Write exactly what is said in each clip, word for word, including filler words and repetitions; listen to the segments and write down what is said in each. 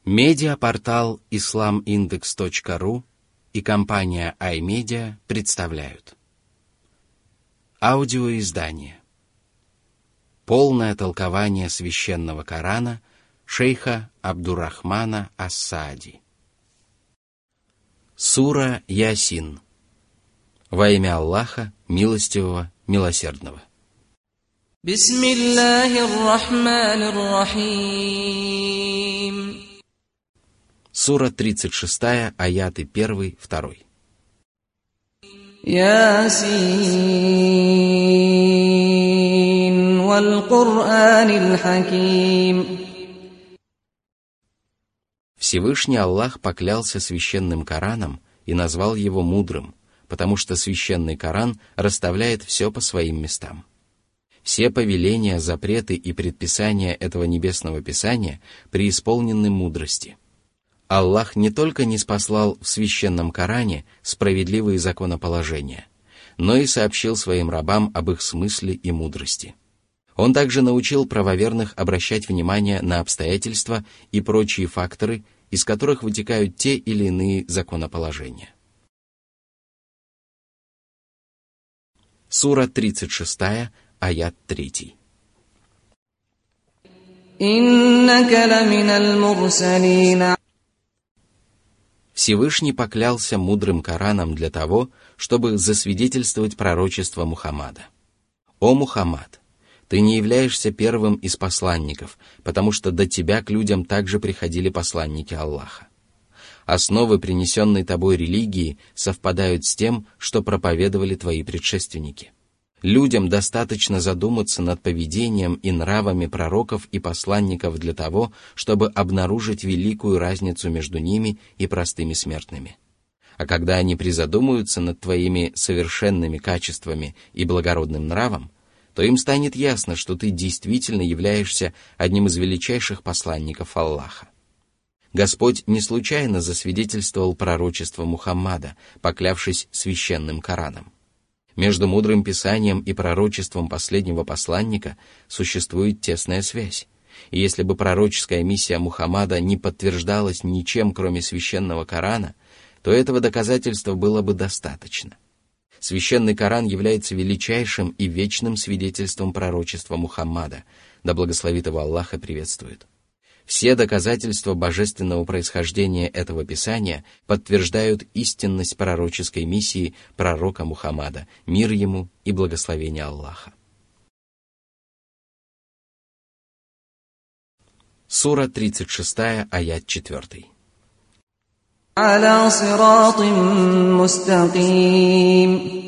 Медиапортал ислам индекс точка ру и компания iMedia представляют аудиоиздание «Полное толкование священного Корана» шейха Абдуррахмана ас-Саади. Сура Ясин. Во имя Аллаха, милостивого, милосердного. Бисмиллахир-рахманир-рахим. Сура тридцать шестая, аяты первый, второй. Ясин валь-Кур'анил хаким. Всевышний Аллах поклялся священным Кораном и назвал его мудрым, потому что священный Коран расставляет все по своим местам. Все повеления, запреты и предписания этого небесного писания преисполнены мудрости. Аллах не только ниспослал в священном Коране справедливые законоположения, но и сообщил своим рабам об их смысле и мудрости. Он также научил правоверных обращать внимание на обстоятельства и прочие факторы, из которых вытекают те или иные законоположения. Сура тридцать шестая, аят три. Иннака ламинал мурсалин. Всевышний поклялся мудрым Кораном для того, чтобы засвидетельствовать пророчество Мухаммада. «О Мухаммад, ты не являешься первым из посланников, потому что до тебя к людям также приходили посланники Аллаха. Основы принесенной тобой религии совпадают с тем, что проповедовали твои предшественники. Людям достаточно задуматься над поведением и нравами пророков и посланников для того, чтобы обнаружить великую разницу между ними и простыми смертными. А когда они призадумаются над твоими совершенными качествами и благородным нравом, то им станет ясно, что ты действительно являешься одним из величайших посланников Аллаха. Господь не случайно засвидетельствовал пророчество Мухаммада, поклявшись священным Кораном. Между мудрым писанием и пророчеством последнего посланника существует тесная связь, и если бы пророческая миссия Мухаммада не подтверждалась ничем, кроме священного Корана, то этого доказательства было бы достаточно. Священный Коран является величайшим и вечным свидетельством пророчества Мухаммада, да благословит его Аллах и приветствует. Все доказательства божественного происхождения этого писания подтверждают истинность пророческой миссии пророка Мухаммада, мир ему и благословение Аллаха. Сура тридцать шестая, аят четыре. Аля сиратин мустаким.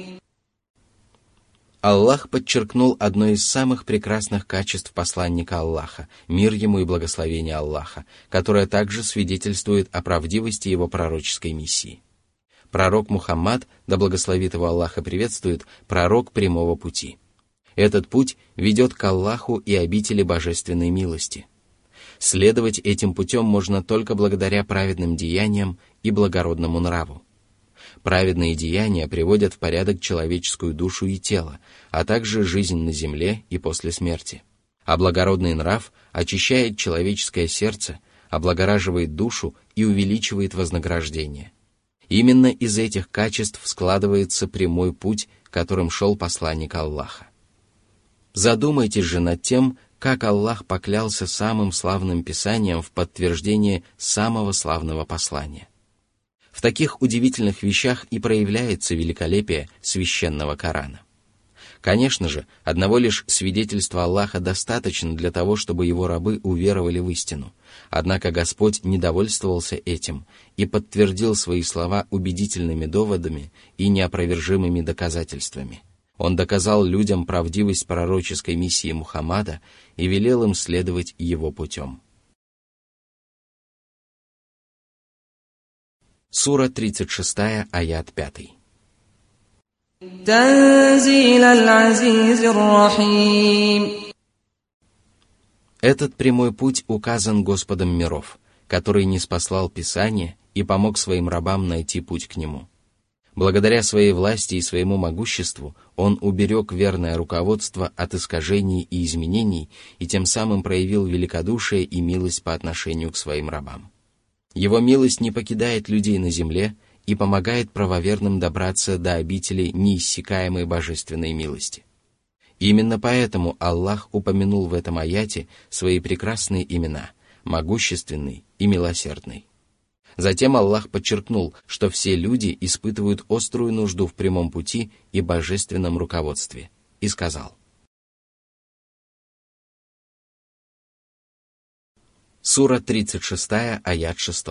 Аллах подчеркнул одно из самых прекрасных качеств посланника Аллаха, мир ему и благословение Аллаха, которое также свидетельствует о правдивости его пророческой миссии. Пророк Мухаммад, да благословит его Аллах и приветствует, пророк прямого пути. Этот путь ведет к Аллаху и обители божественной милости. Следовать этим путем можно только благодаря праведным деяниям и благородному нраву. Праведные деяния приводят в порядок человеческую душу и тело, а также жизнь на земле и после смерти. А благородный нрав очищает человеческое сердце, облагораживает душу и увеличивает вознаграждение. Именно из этих качеств складывается прямой путь, которым шел посланник Аллаха. Задумайтесь же над тем, как Аллах поклялся самым славным писанием в подтверждение самого славного послания. В таких удивительных вещах и проявляется великолепие священного Корана. Конечно же, одного лишь свидетельства Аллаха достаточно для того, чтобы его рабы уверовали в истину. Однако Господь не довольствовался этим и подтвердил свои слова убедительными доводами и неопровержимыми доказательствами. Он доказал людям правдивость пророческой миссии Мухаммада и велел им следовать его путем. Сура тридцать шестая, аят пять. Этот прямой путь указан Господом миров, который ниспослал Писание и помог своим рабам найти путь к нему. Благодаря своей власти и своему могуществу Он уберег верное руководство от искажений и изменений и тем самым проявил великодушие и милость по отношению к своим рабам. Его милость не покидает людей на земле и помогает правоверным добраться до обители неиссякаемой божественной милости. Именно поэтому Аллах упомянул в этом аяте свои прекрасные имена – могущественный и милосердный. Затем Аллах подчеркнул, что все люди испытывают острую нужду в прямом пути и божественном руководстве, и сказал: Сура тридцать шесть, аят шесть.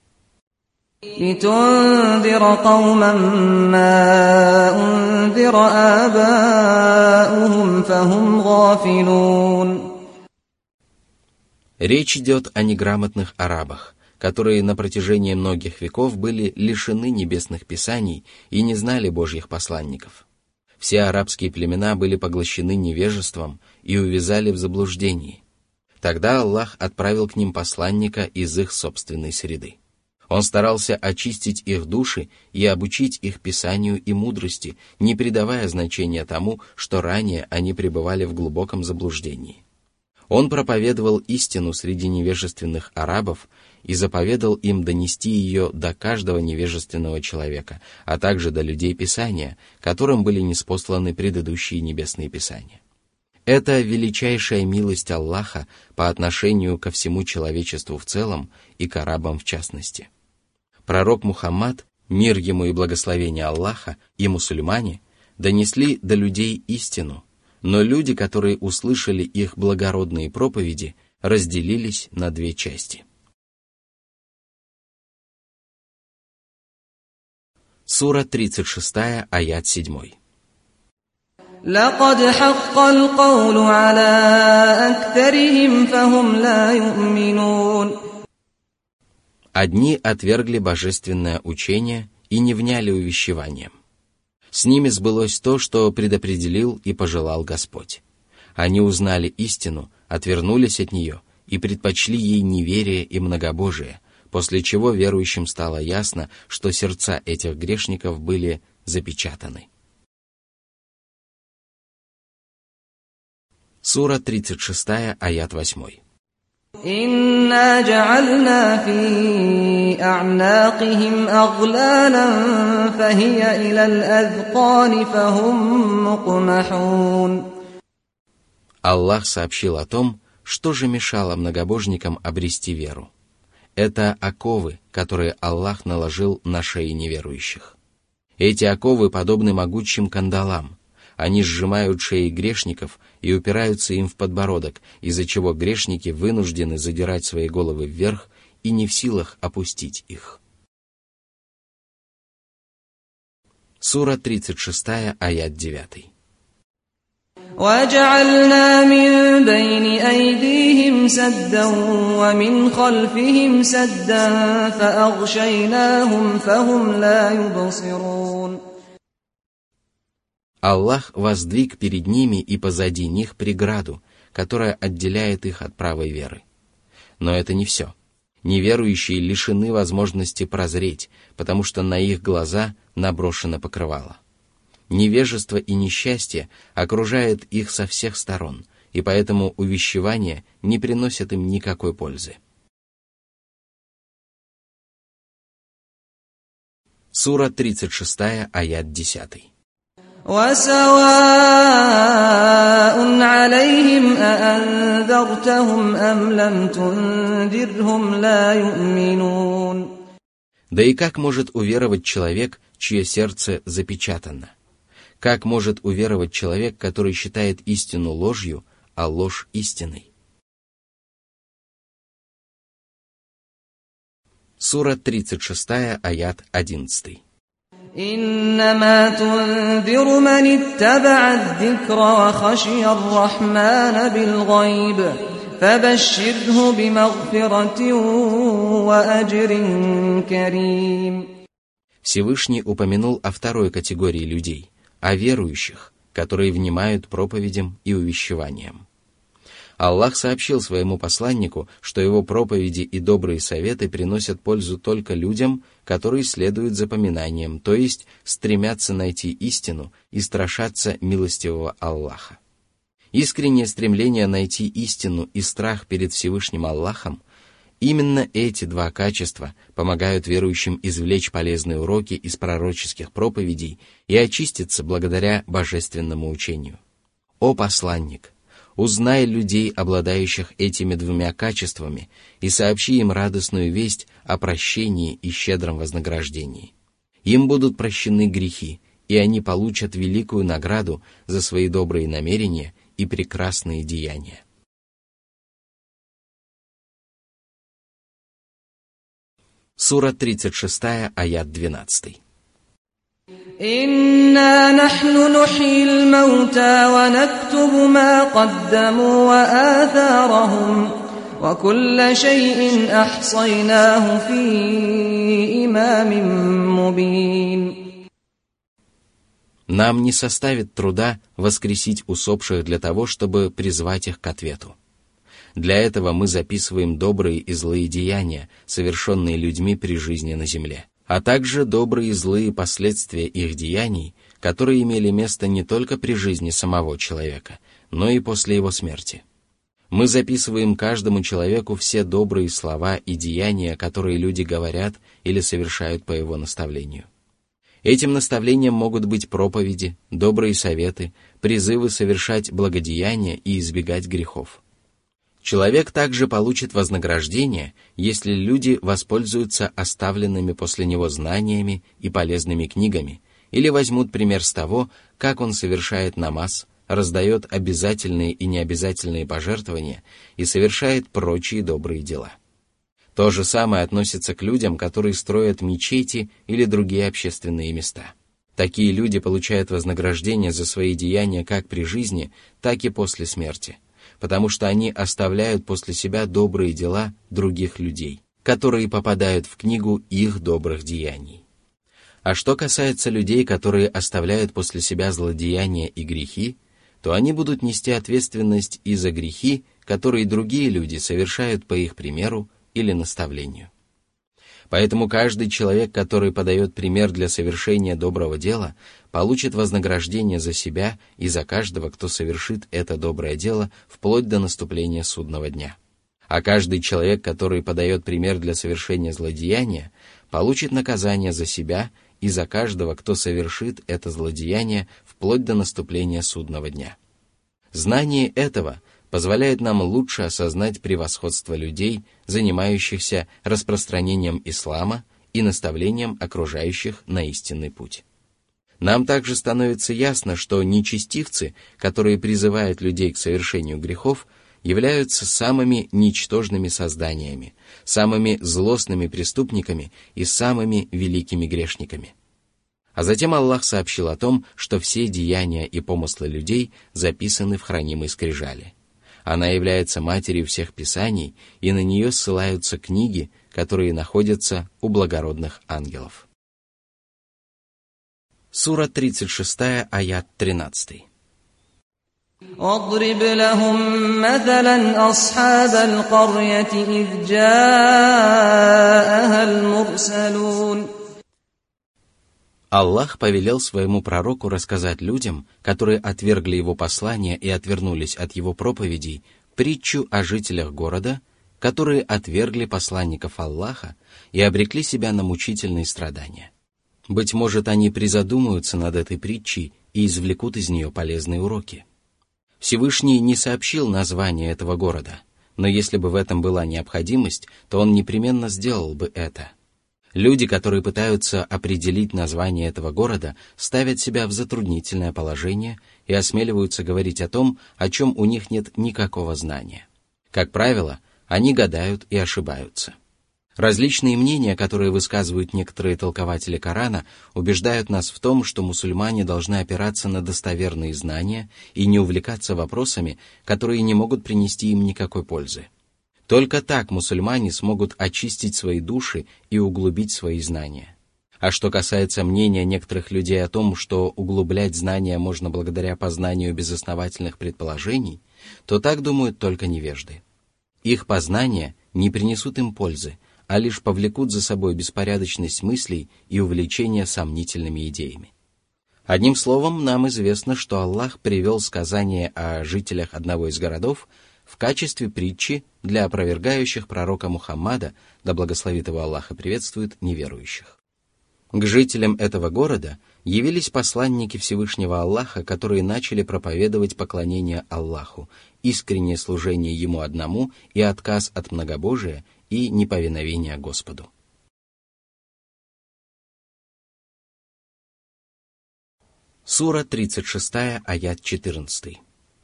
لِتُنذِرَ قَوْمًا مَّا أُنذِرَ آبَاؤُهُمْ فَهُمْ غَافِلُونَ. Речь идет о неграмотных арабах, которые на протяжении многих веков были лишены небесных писаний и не знали Божьих посланников. Все арабские племена были поглощены невежеством и увязали в заблуждении. Тогда Аллах отправил к ним посланника из их собственной среды. Он старался очистить их души и обучить их писанию и мудрости, не придавая значения тому, что ранее они пребывали в глубоком заблуждении. Он проповедовал истину среди невежественных арабов и заповедал им донести ее до каждого невежественного человека, а также до людей Писания, которым были ниспосланы предыдущие небесные писания. Это величайшая милость Аллаха по отношению ко всему человечеству в целом и к арабам в частности. Пророк Мухаммад, мир ему и благословение Аллаха, и мусульмане донесли до людей истину, но люди, которые услышали их благородные проповеди, разделились на две части. Сура тридцать шесть, аят семь. لَقَدْ حَقَّ الْقَوْلُ عَلَىٰ أَكْثَرِهِمْ فَهُمْ لَا يُؤْمِنُونَ. Одни отвергли божественное учение и не вняли увещеванием. С ними сбылось то, что предопределил и пожелал Господь. Они узнали истину, отвернулись от нее и предпочли ей неверие и многобожие, после чего верующим стало ясно, что сердца этих грешников были запечатаны. Сура тридцать шесть, аят восемь. إِنَّا جَعَلْنَا فِي أَعْنَاقِهِمْ أَغْلَالًا فَهِيَ إِلَى الْأَذْقَانِ فَهُمْ مُقْمَحُونَ. Аллах сообщил о том, что же мешало многобожникам обрести веру. Это оковы, которые Аллах наложил на шеи неверующих. Эти оковы подобны могучим кандалам. Они сжимают шеи грешников и упираются им в подбородок, из-за чего грешники вынуждены задирать свои головы вверх и не в силах опустить их. Сура тридцать шесть, аят девять. وَجَعَلْنَا مِن بَيْنِ أَيْدِيهِمْ سَدًّا وَمِنْ خَلْفِهِمْ سَدًّا فَأَغْشَيْنَاهُمْ فَهُمْ لَا يُبْصِرُونَ. Аллах воздвиг перед ними и позади них преграду, которая отделяет их от правой веры. Но это не все. Неверующие лишены возможности прозреть, потому что на их глаза наброшено покрывало. Невежество и несчастье окружает их со всех сторон, и поэтому увещевания не приносят им никакой пользы. Сура тридцать шесть, аят десять. وَسَوَاءٌ عَلَيْهِمْ أَأَنذَرْتَهُمْ أَمْ لَمْ تُنذِرْهُمْ لَا يُؤْمِنُونَ. Да и как может уверовать человек, чье сердце запечатано? Как может уверовать человек, который считает истину ложью, а ложь истиной? Сура тридцать шесть, аят одиннадцать. إِنَّمَا تُنذِرُ مَنِ اتَّبَعَ الذِّكْرَ وَخَشِيَ الرَّحْمَنَ بِالْغَيْبِ فَبَشِّرْهُ بِمَغْفِرَةٍ وَأَجْرٍ كَرِيمٍ. Всевышний упомянул о второй категории людей, о верующих, которые внимают проповедям и увещеваниям. Аллах сообщил своему посланнику, что его проповеди и добрые советы приносят пользу только людям, которые следуют запоминаниям, то есть стремятся найти истину и страшатся милостивого Аллаха. Искреннее стремление найти истину и страх перед Всевышним Аллахом Именно эти два качества помогают верующим извлечь полезные уроки из пророческих проповедей и очиститься благодаря божественному учению. О посланник! Узнай людей, обладающих этими двумя качествами, и сообщи им радостную весть о прощении и щедром вознаграждении. Им будут прощены грехи, и они получат великую награду за свои добрые намерения и прекрасные деяния. Сура тридцать шесть, аят двенадцать. إنا نحن نحيي الموتى ونكتب ما قدموا وآثارهم وكل شيء أحصيناه في إمام مبين. Нам не составит труда воскресить усопших для того, чтобы призвать их к ответу. Для этого мы записываем добрые и злые деяния, совершенные людьми при жизни на земле, а также добрые и злые последствия их деяний, которые имели место не только при жизни самого человека, но и после его смерти. Мы записываем каждому человеку все добрые слова и деяния, которые люди говорят или совершают по его наставлению. Этим наставлением могут быть проповеди, добрые советы, призывы совершать благодеяния и избегать грехов. Человек также получит вознаграждение, если люди воспользуются оставленными после него знаниями и полезными книгами или возьмут пример с того, как он совершает намаз, раздает обязательные и необязательные пожертвования и совершает прочие добрые дела. То же самое относится к людям, которые строят мечети или другие общественные места. Такие люди получают вознаграждение за свои деяния как при жизни, так и после смерти, потому что они оставляют после себя добрые дела других людей, которые попадают в книгу их добрых деяний. А что касается людей, которые оставляют после себя злодеяния и грехи, то они будут нести ответственность и за грехи, которые другие люди совершают по их примеру или наставлению. Поэтому каждый человек, который подает пример для совершения доброго дела, получит вознаграждение за себя и за каждого, кто совершит это доброе дело вплоть до наступления судного дня. А каждый человек, который подает пример для совершения злодеяния, получит наказание за себя и за каждого, кто совершит это злодеяние вплоть до наступления судного дня. Знание этого позволяет нам лучше осознать превосходство людей, занимающихся распространением ислама и наставлением окружающих на истинный путь. Нам также становится ясно, что нечестивцы, которые призывают людей к совершению грехов, являются самыми ничтожными созданиями, самыми злостными преступниками и самыми великими грешниками. А затем Аллах сообщил о том, что все деяния и помыслы людей записаны в хранимой скрижали. Она является матерью всех писаний, и на нее ссылаются книги, которые находятся у благородных ангелов. Сура тридцать шесть, аят тринадцать. واضرب لهم مثلا أصحاب القرية إذ جاءها المرسلون. Аллах повелел своему пророку рассказать людям, которые отвергли его послание и отвернулись от его проповедей, притчу о жителях города, которые отвергли посланников Аллаха и обрекли себя на мучительные страдания. Быть может, они призадумаются над этой притчей и извлекут из нее полезные уроки. Всевышний не сообщил название этого города, но если бы в этом была необходимость, то он непременно сделал бы это. Люди, которые пытаются определить название этого города, ставят себя в затруднительное положение и осмеливаются говорить о том, о чем у них нет никакого знания. Как правило, они гадают и ошибаются. Различные мнения, которые высказывают некоторые толкователи Корана, убеждают нас в том, что мусульмане должны опираться на достоверные знания и не увлекаться вопросами, которые не могут принести им никакой пользы. Только так мусульмане смогут очистить свои души и углубить свои знания. А что касается мнения некоторых людей о том, что углублять знания можно благодаря познанию безосновательных предположений, то так думают только невежды. Их познания не принесут им пользы, а лишь повлекут за собой беспорядочность мыслей и увлечение сомнительными идеями. Одним словом, нам известно, что Аллах привел сказание о жителях одного из городов, в качестве притчи для опровергающих пророка Мухаммада, да благословит его Аллах и приветствует неверующих. К жителям этого города явились посланники Всевышнего Аллаха, которые начали проповедовать поклонение Аллаху, искреннее служение Ему одному и отказ от многобожия и неповиновения Господу. Сура тридцать шесть, аят четырнадцать.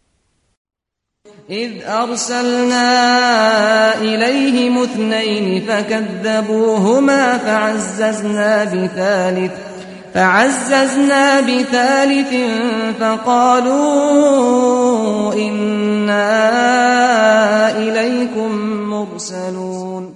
إذ أرسلنا إليهم اثنين فكذبوهما فعززنا بثالث فعززنا بثالث فقالوا إنا إليكم مرسلون.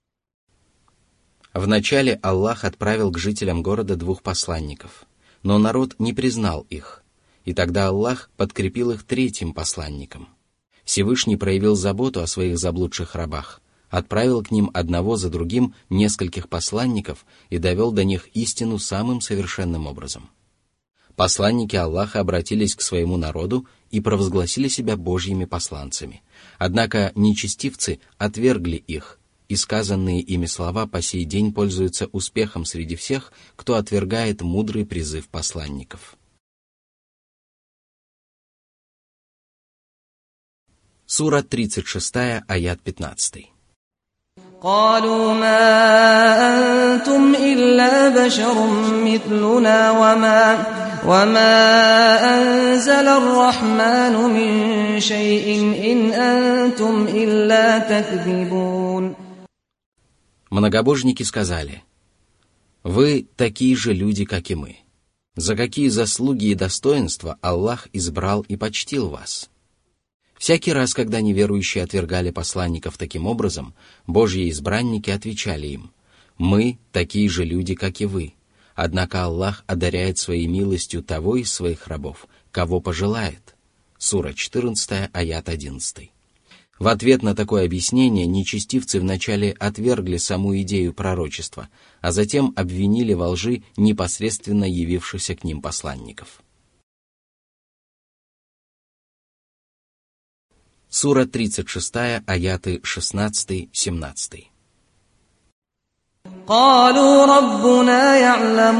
Вначале Аллах отправил к жителям города двух посланников, но народ не признал их, и тогда Аллах подкрепил их третьим посланником. Всевышний проявил заботу о своих заблудших рабах, отправил к ним одного за другим нескольких посланников и довел до них истину самым совершенным образом. Посланники Аллаха обратились к своему народу и провозгласили себя Божьими посланцами, однако нечестивцы отвергли их, и сказанные ими слова по сей день пользуются успехом среди всех, кто отвергает мудрый призыв посланников. Сура тридцать шесть, аят пятнадцать. قالوا ما أنتم إلا بشر مثلنا وما وما أنزل الرحمن من شيء إن أنتم إلا تكذبون. Многобожники сказали: «Вы такие же люди, как и мы. За какие заслуги и достоинства Аллах избрал и почтил вас?» Всякий раз, когда неверующие отвергали посланников таким образом, Божьи избранники отвечали им: «Мы такие же люди, как и вы, однако Аллах одаряет своей милостью того из своих рабов, кого пожелает». Сура четырнадцать, аят одиннадцать. В ответ на такое объяснение нечестивцы вначале отвергли саму идею пророчества, а затем обвинили во лжи непосредственно явившихся к ним посланников. Сура тридцать шесть, аяты шестнадцать-семнадцать. قالوا ربنا يعلم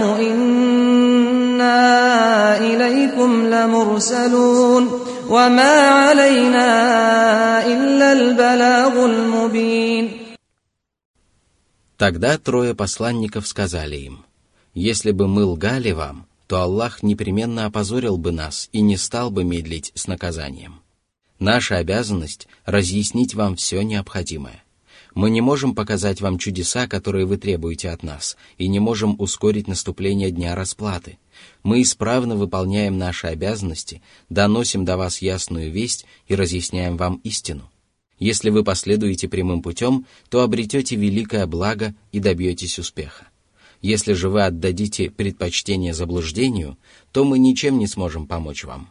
إنا إليكم لمرسلون وما علينا إلا البلاغ المبين. Тогда трое посланников сказали им: «Если бы мы лгали вам, то Аллах непременно опозорил бы нас и не стал бы медлить с наказанием. Наша обязанность — разъяснить вам все необходимое. Мы не можем показать вам чудеса, которые вы требуете от нас, и не можем ускорить наступление дня расплаты. Мы исправно выполняем наши обязанности, доносим до вас ясную весть и разъясняем вам истину. Если вы последуете прямым путем, то обретете великое благо и добьетесь успеха. Если же вы отдадите предпочтение заблуждению, то мы ничем не сможем помочь вам».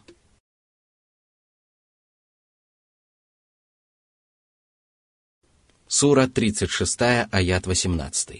Сура тридцать шесть, аят восемнадцать.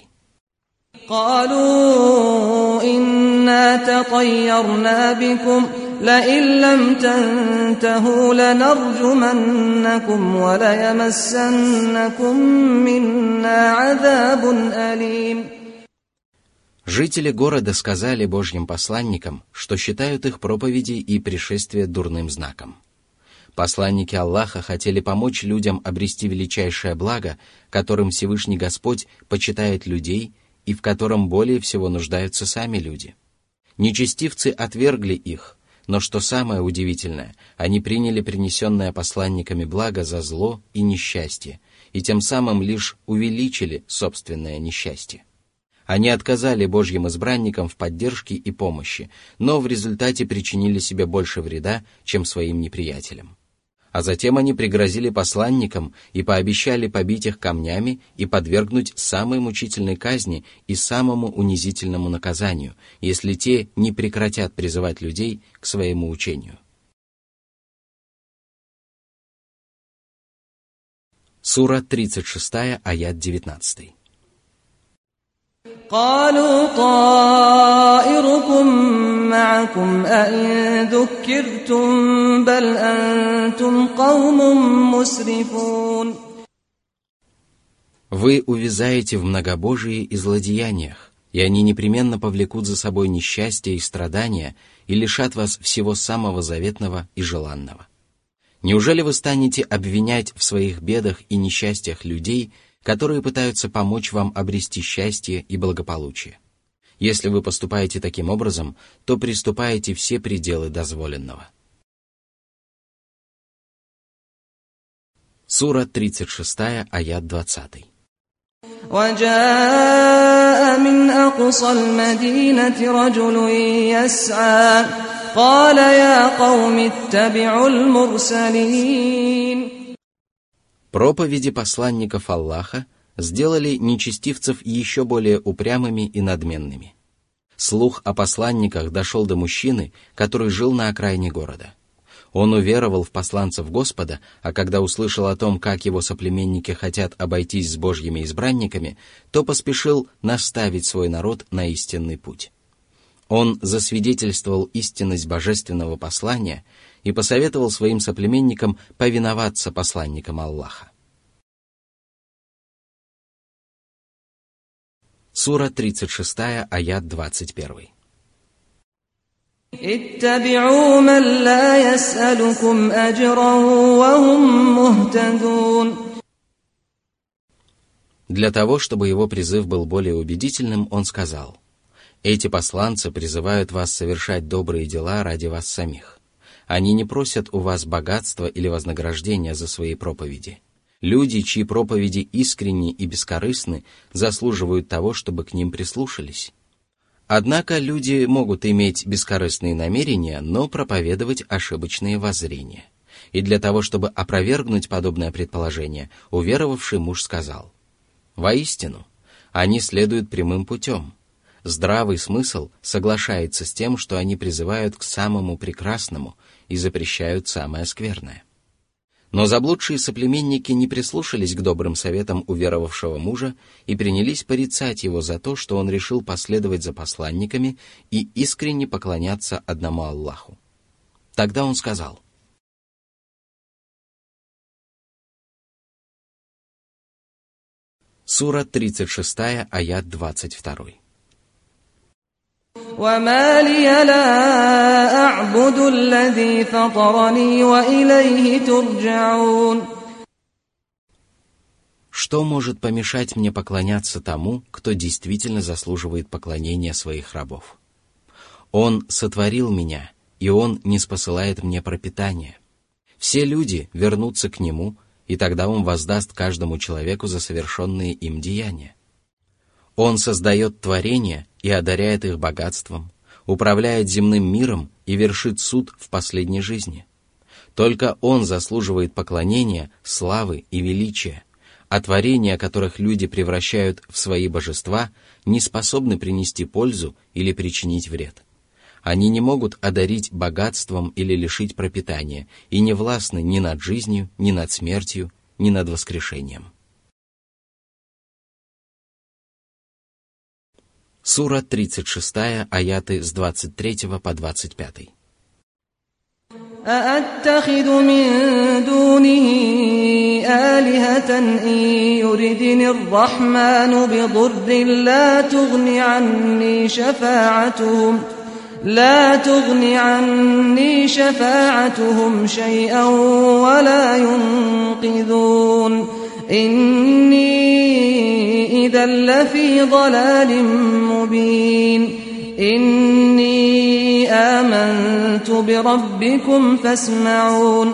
قالوا إنا تطيرنا بكم لئن لم تنتهوا لنرجمنكم وليمسنكم منا عذاب أليم. Жители города сказали Божьим посланникам, что считают их проповеди и пришествие дурным знаком. Посланники Аллаха хотели помочь людям обрести величайшее благо, которым Всевышний Господь почитает людей и в котором более всего нуждаются сами люди. Нечестивцы отвергли их, но что самое удивительное, они приняли принесенное посланниками благо за зло и несчастье, и тем самым лишь увеличили собственное несчастье. Они отказали Божьим избранникам в поддержке и помощи, но в результате причинили себе больше вреда, чем своим неприятелям. А затем они пригрозили посланникам и пообещали побить их камнями и подвергнуть самой мучительной казни и самому унизительному наказанию, если те не прекратят призывать людей к своему учению. Сура тридцать шесть, аят девятнадцать. قالوا طائركم معكم أئن ذكرتم بل أنتم قوم مسرفون. Вы увязаете в многобожии и злодеяниях, и они непременно повлекут за собой несчастье и страдания и лишат вас всего самого заветного и желанного. Неужели вы станете обвинять в своих бедах и несчастьях людей, которые пытаются помочь вам обрести счастье и благополучие? Если вы поступаете таким образом, то приступаете все пределы дозволенного. Сура тридцать шесть, аят двадцать. وجاء من أقصى المدينة رجل يسعى قال يا قوم اتبعوا المرسلين. Проповеди посланников Аллаха сделали нечестивцев еще более упрямыми и надменными. Слух о посланниках дошел до мужчины, который жил на окраине города. Он уверовал в посланцев Господа, а когда услышал о том, как его соплеменники хотят обойтись с Божьими избранниками, то поспешил наставить свой народ на истинный путь. Он засвидетельствовал истинность божественного послания и посоветовал своим соплеменникам повиноваться посланникам Аллаха. Сура тридцать шесть, аят двадцать один. اتبعوا من لا يسألكم أجرا وهم مهتدون. Для того, чтобы его призыв был более убедительным, он сказал: «Эти посланцы призывают вас совершать добрые дела ради вас самих. Они не просят у вас богатства или вознаграждения за свои проповеди. Люди, чьи проповеди искренни и бескорыстны, заслуживают того, чтобы к ним прислушались». Однако люди могут иметь бескорыстные намерения, но проповедовать ошибочные воззрения. И для того, чтобы опровергнуть подобное предположение, уверовавший муж сказал: «Воистину, они следуют прямым путем. Здравый смысл соглашается с тем, что они призывают к самому прекрасному и запрещают самое скверное». Но заблудшие соплеменники не прислушались к добрым советам уверовавшего мужа и принялись порицать его за то, что он решил последовать за посланниками и искренне поклоняться одному Аллаху. Тогда он сказал: Сура тридцать шесть, аят двадцать два. وما لي لا أعبد الذي فطرني وإليه ترجعون. Что может помешать мне поклоняться тому, кто действительно заслуживает поклонения своих рабов? Он сотворил меня, и он ниспосылает мне пропитание. Все люди вернутся к нему, и тогда он воздаст каждому человеку за совершенные им деяния. Он создает творения и одаряет их богатством, управляет земным миром и вершит суд в последней жизни. Только Он заслуживает поклонения, славы и величия, а творения, которых люди превращают в свои божества, не способны принести пользу или причинить вред. Они не могут одарить богатством или лишить пропитания и не властны ни над жизнью, ни над смертью, ни над воскрешением. Сура тридцать шесть, аяты с двадцать третьего по двадцать пятый. أأتخذ من دونه آلهة إن يردني الرحمن بضر لا تغن عني شفاعتهم لا تغن عني شفاعتهم شيئا ولا ينقذون إني إذا لفي ضلال مبين إني آمنت بربكم فاسمعون.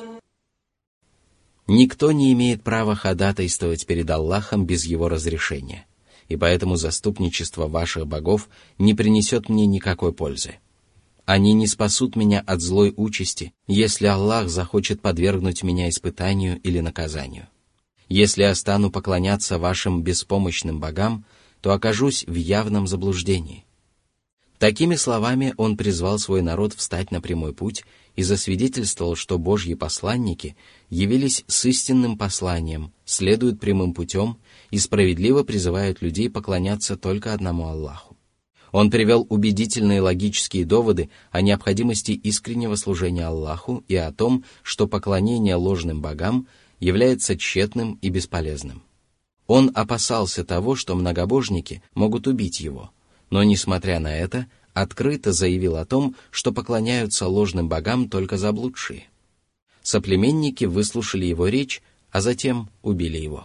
Никто не имеет права ходатайствовать перед Аллахом без его разрешения, и поэтому заступничество ваших богов не принесет мне никакой пользы. Они не спасут меня от злой участи, если Аллах захочет подвергнуть меня испытанию или наказанию. Если я стану поклоняться вашим беспомощным богам, то окажусь в явном заблуждении. Такими словами он призвал свой народ встать на прямой путь и засвидетельствовал, что Божьи посланники явились с истинным посланием, следуют прямым путем и справедливо призывают людей поклоняться только одному Аллаху. Он привел убедительные логические доводы о необходимости искреннего служения Аллаху и о том, что поклонение ложным богам является тщетным и бесполезным. Он опасался того, что многобожники могут убить его, но, несмотря на это, открыто заявил о том, что поклоняются ложным богам только заблудшие. Соплеменники выслушали его речь, а затем убили его.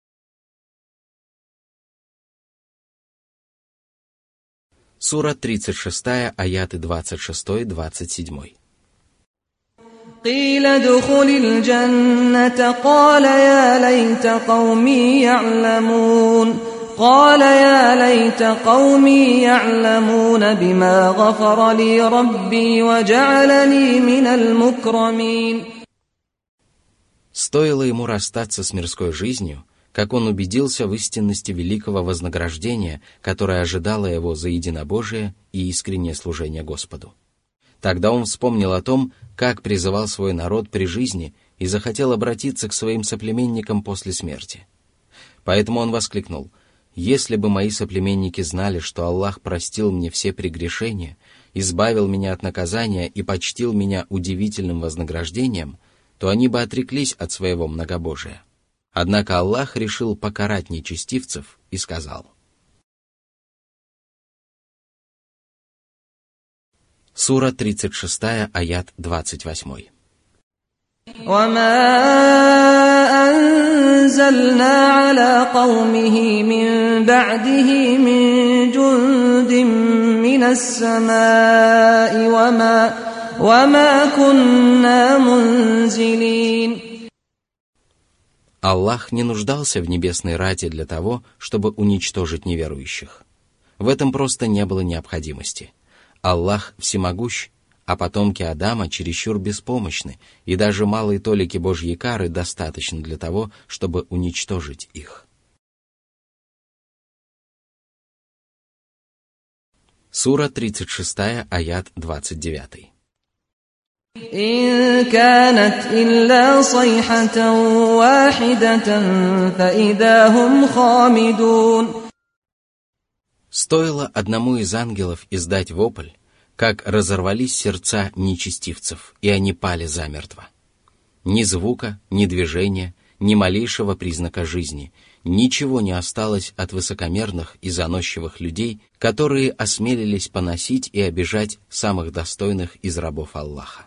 Сура тридцать шесть, аяты двадцать шесть - двадцать семь. قيل ادخل الجنة قال يا ليت قومي يعلمون قال يا ليت قومي يعلمون بما غفر لي ربي وجعلني من المكرمين. Стоило ему расстаться с мирской жизнью, как он убедился в истинности великого вознаграждения, которое ожидало его за единобожие и искреннее служение Господу. Тогда он вспомнил о том, как призывал свой народ при жизни и захотел обратиться к своим соплеменникам после смерти. Поэтому он воскликнул: «Если бы мои соплеменники знали, что Аллах простил мне все прегрешения, избавил меня от наказания и почтил меня удивительным вознаграждением, то они бы отреклись от своего многобожия». Однако Аллах решил покарать нечестивцев и сказал: Сура тридцать шесть, аят двадцать восемь. وما أنزلنا على قومه من بعده من جند من السماء وما وما كنا منزلين. Аллах не нуждался в небесной рате для того, чтобы уничтожить неверующих. В этом просто не было необходимости. Аллах всемогущ, а потомки Адама чересчур беспомощны, и даже малой толики Божьей кары достаточно для того, чтобы уничтожить их. Сура тридцать шесть, аят двадцать девять. إن كانت إلا صيحة واحدة فإذا هم خامدون. Стоило одному из ангелов издать вопль, как разорвались сердца нечестивцев, и они пали замертво. Ни звука, ни движения, ни малейшего признака жизни, ничего не осталось от высокомерных и заносчивых людей, которые осмелились поносить и обижать самых достойных из рабов Аллаха.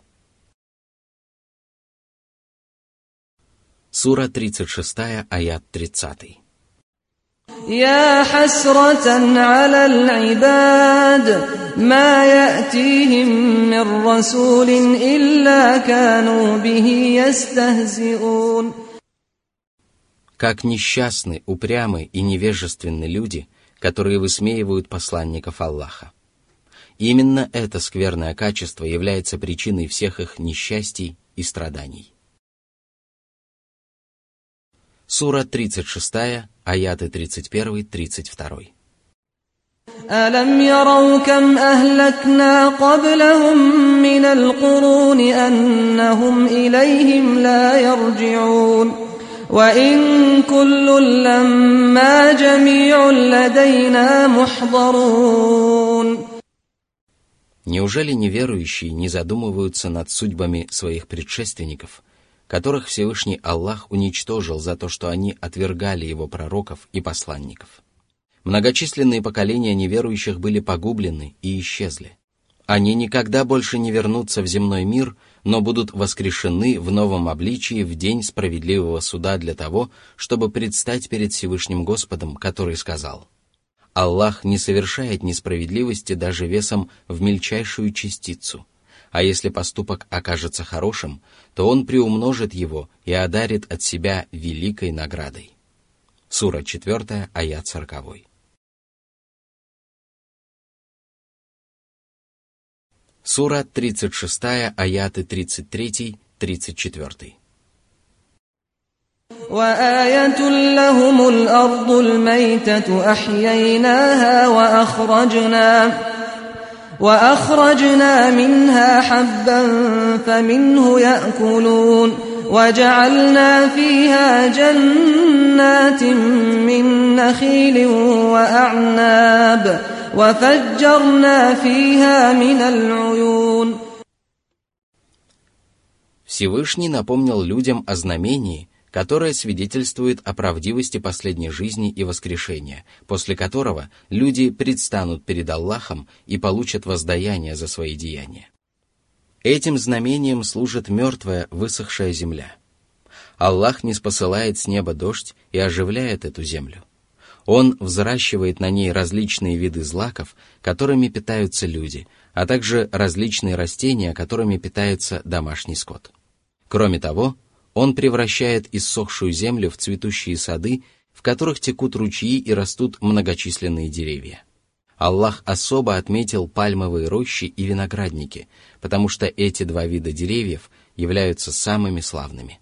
Сура тридцать шесть, аят тридцать. يا حسرة على العباد ما يأتيهم من رسول إلا كانوا به يستهزئون. Как несчастны, упрямы и невежественны люди, которые высмеивают посланников Аллаха. Именно это скверное качество является причиной всех их несчастий и страданий. Сура тридцать шесть, аяты тридцать один - тридцать два. ألم يروا كم أهلكنا قبلهم من القرون أنهم إليهم لا يرجعون وإن كل لما جميع لدينا محضرون. Неужели неверующие не задумываются над судьбами своих предшественников, которых Всевышний Аллах уничтожил за то, что они отвергали его пророков и посланников? Многочисленные поколения неверующих были погублены и исчезли. Они никогда больше не вернутся в земной мир, но будут воскрешены в новом обличии в день справедливого суда для того, чтобы предстать перед Всевышним Господом, который сказал: «Аллах не совершает несправедливости даже весом в мельчайшую частицу, а если поступок окажется хорошим, то он приумножит его и одарит от себя великой наградой». Сура четыре, аят сорок. Сура тридцать шесть, аяты тридцать три - тридцать четыре. وآية لهم الأرض الميتة أحييناها وأخرجنا وأخرجنا منها حبا فمنه يأكلون وجعلنا فيها جنات من نخيل وأعناب وفجرنا فيها من العيون. Всевышний напомнил людям о знамении, которое свидетельствует о правдивости последней жизни и воскрешения, после которого люди предстанут перед Аллахом и получат воздаяние за свои деяния. Этим знамением служит мертвая, высохшая земля. Аллах ниспосылает с неба дождь и оживляет эту землю. Он взращивает на ней различные виды злаков, которыми питаются люди, а также различные растения, которыми питается домашний скот. Кроме того, Он превращает иссохшую землю в цветущие сады, в которых текут ручьи и растут многочисленные деревья. Аллах особо отметил пальмовые рощи и виноградники, потому что эти два вида деревьев являются самыми славными.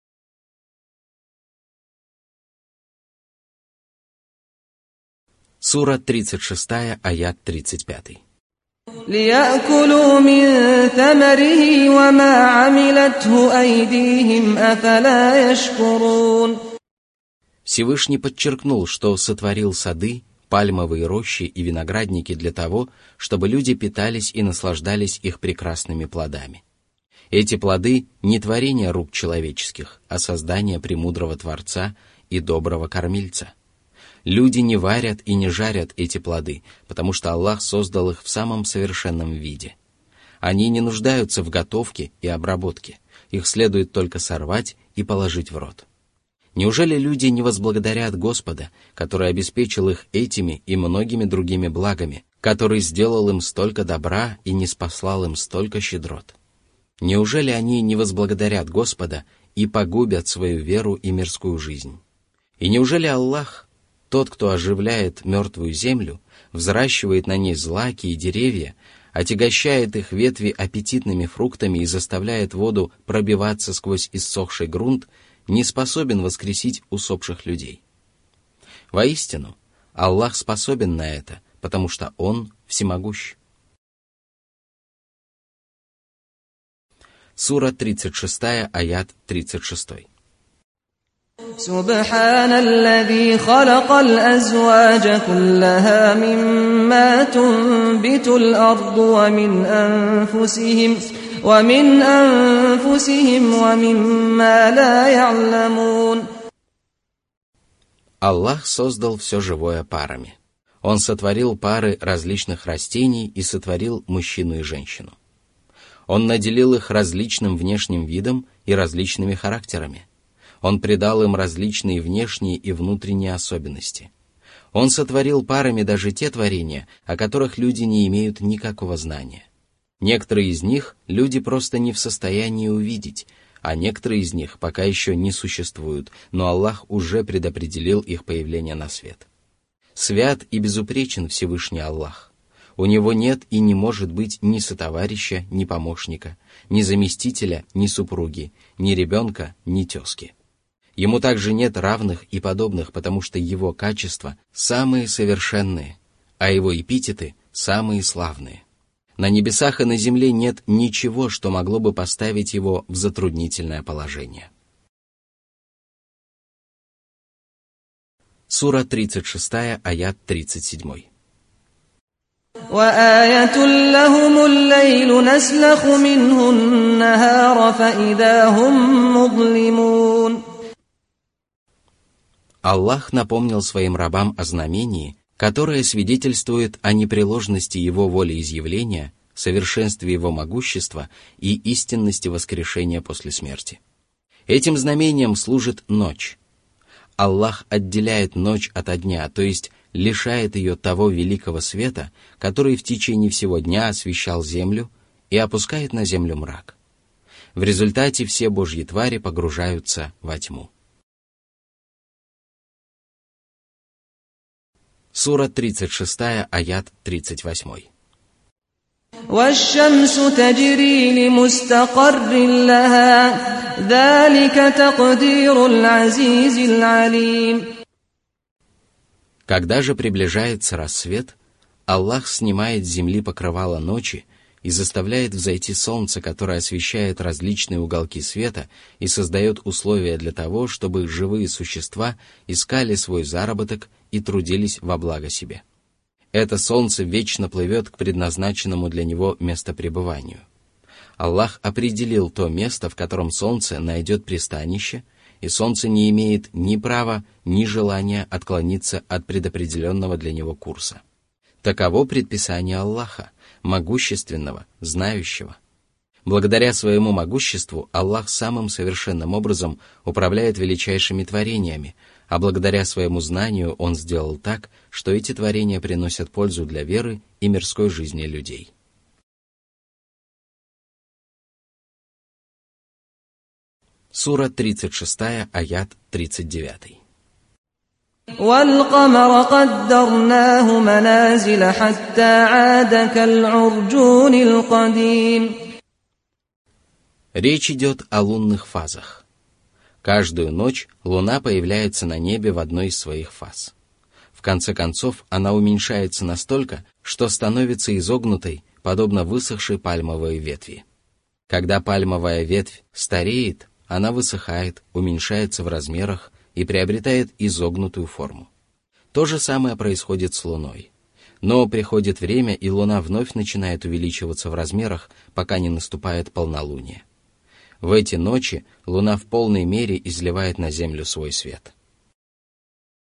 Сура тридцать шесть, аят тридцать пять. ليأكلوا من ثمره وما عملته أيديهم أفلا يشكرون. Всевышний подчеркнул, что сотворил сады, пальмовые рощи и виноградники для того, чтобы люди питались и наслаждались их прекрасными плодами. Эти плоды не творение рук человеческих, а создание премудрого Творца и доброго Кормильца. Люди не варят и не жарят эти плоды, потому что Аллах создал их в самом совершенном виде. Они не нуждаются в готовке и обработке, их следует только сорвать и положить в рот. Неужели люди не возблагодарят Господа, который обеспечил их этими и многими другими благами, который сделал им столько добра и ниспослал им столько щедрот? Неужели они не возблагодарят Господа и погубят свою веру и мирскую жизнь? И неужели Аллах, тот, кто оживляет мертвую землю, взращивает на ней злаки и деревья, отягощает их ветви аппетитными фруктами и заставляет воду пробиваться сквозь иссохший грунт, не способен воскресить усопших людей? Воистину, Аллах способен на это, потому что Он всемогущ. Сура тридцать шесть, аят тридцать шесть. سبحان الذي خلق الأزواج كلها مما تنبت الأرض ومن أنفسهم ومن أنفسهم ومما لا يعلمون. Аллах создал все живое парами. Он сотворил пары различных растений и сотворил мужчину и женщину. Он наделил их различным внешним видом и различными характерами. Он придал им различные внешние и внутренние особенности. Он сотворил парами даже те творения, о которых люди не имеют никакого знания. Некоторые из них люди просто не в состоянии увидеть, а некоторые из них пока еще не существуют, но Аллах уже предопределил их появление на свет. Свят и безупречен Всевышний Аллах. У Него нет и не может быть ни сотоварища, ни помощника, ни заместителя, ни супруги, ни ребенка, ни тезки. Ему также нет равных и подобных, потому что Его качества самые совершенные, а Его эпитеты самые славные. На небесах и на земле нет ничего, что могло бы поставить Его в затруднительное положение. Сура тридцать шесть, аят тридцать семь. وآية لهم الليل نسلخ منه النهار فإذا هم مظلمون. Аллах напомнил своим рабам о знамении, которое свидетельствует о непреложности Его волеизъявления, совершенстве Его могущества и истинности воскрешения после смерти. Этим знамением служит ночь. Аллах отделяет ночь ото дня, то есть лишает ее того великого света, который в течение всего дня освещал землю, и опускает на землю мрак. В результате все Божьи твари погружаются во тьму. Сура тридцать шесть, аят тридцать восемь. والشمس تجري لمستقر لها ذلك تقدير العزيز العليم. Когда же приближается рассвет, Аллах снимает с земли покрывало ночи и заставляет взойти солнце, которое освещает различные уголки света и создает условия для того, чтобы живые существа искали свой заработок и трудились во благо себе. Это солнце вечно плывет к предназначенному для него местопребыванию. Аллах определил то место, в котором солнце найдет пристанище, и солнце не имеет ни права, ни желания отклониться от предопределенного для него курса. Таково предписание Аллаха, могущественного, знающего. Благодаря своему могуществу Аллах самым совершенным образом управляет величайшими творениями, а благодаря своему знанию Он сделал так, что эти творения приносят пользу для веры и мирской жизни людей. Сура тридцать шесть, аят тридцать девять. وَالْقَمَرَ قَدَّرْنَاهُ مَنَازِلَ حَتَّى عَادَ كَالْعُرْجُونِ الْقَدِيمِ. Речь идет о лунных фазах. Каждую ночь луна появляется на небе в одной из своих фаз. В конце концов, она уменьшается настолько, что становится изогнутой, подобно высохшей пальмовой ветви. Когда пальмовая ветвь стареет, она высыхает, уменьшается в размерах и приобретает изогнутую форму. То же самое происходит с Луной. Но приходит время, и Луна вновь начинает увеличиваться в размерах, пока не наступает полнолуние. В эти ночи Луна в полной мере изливает на Землю свой свет.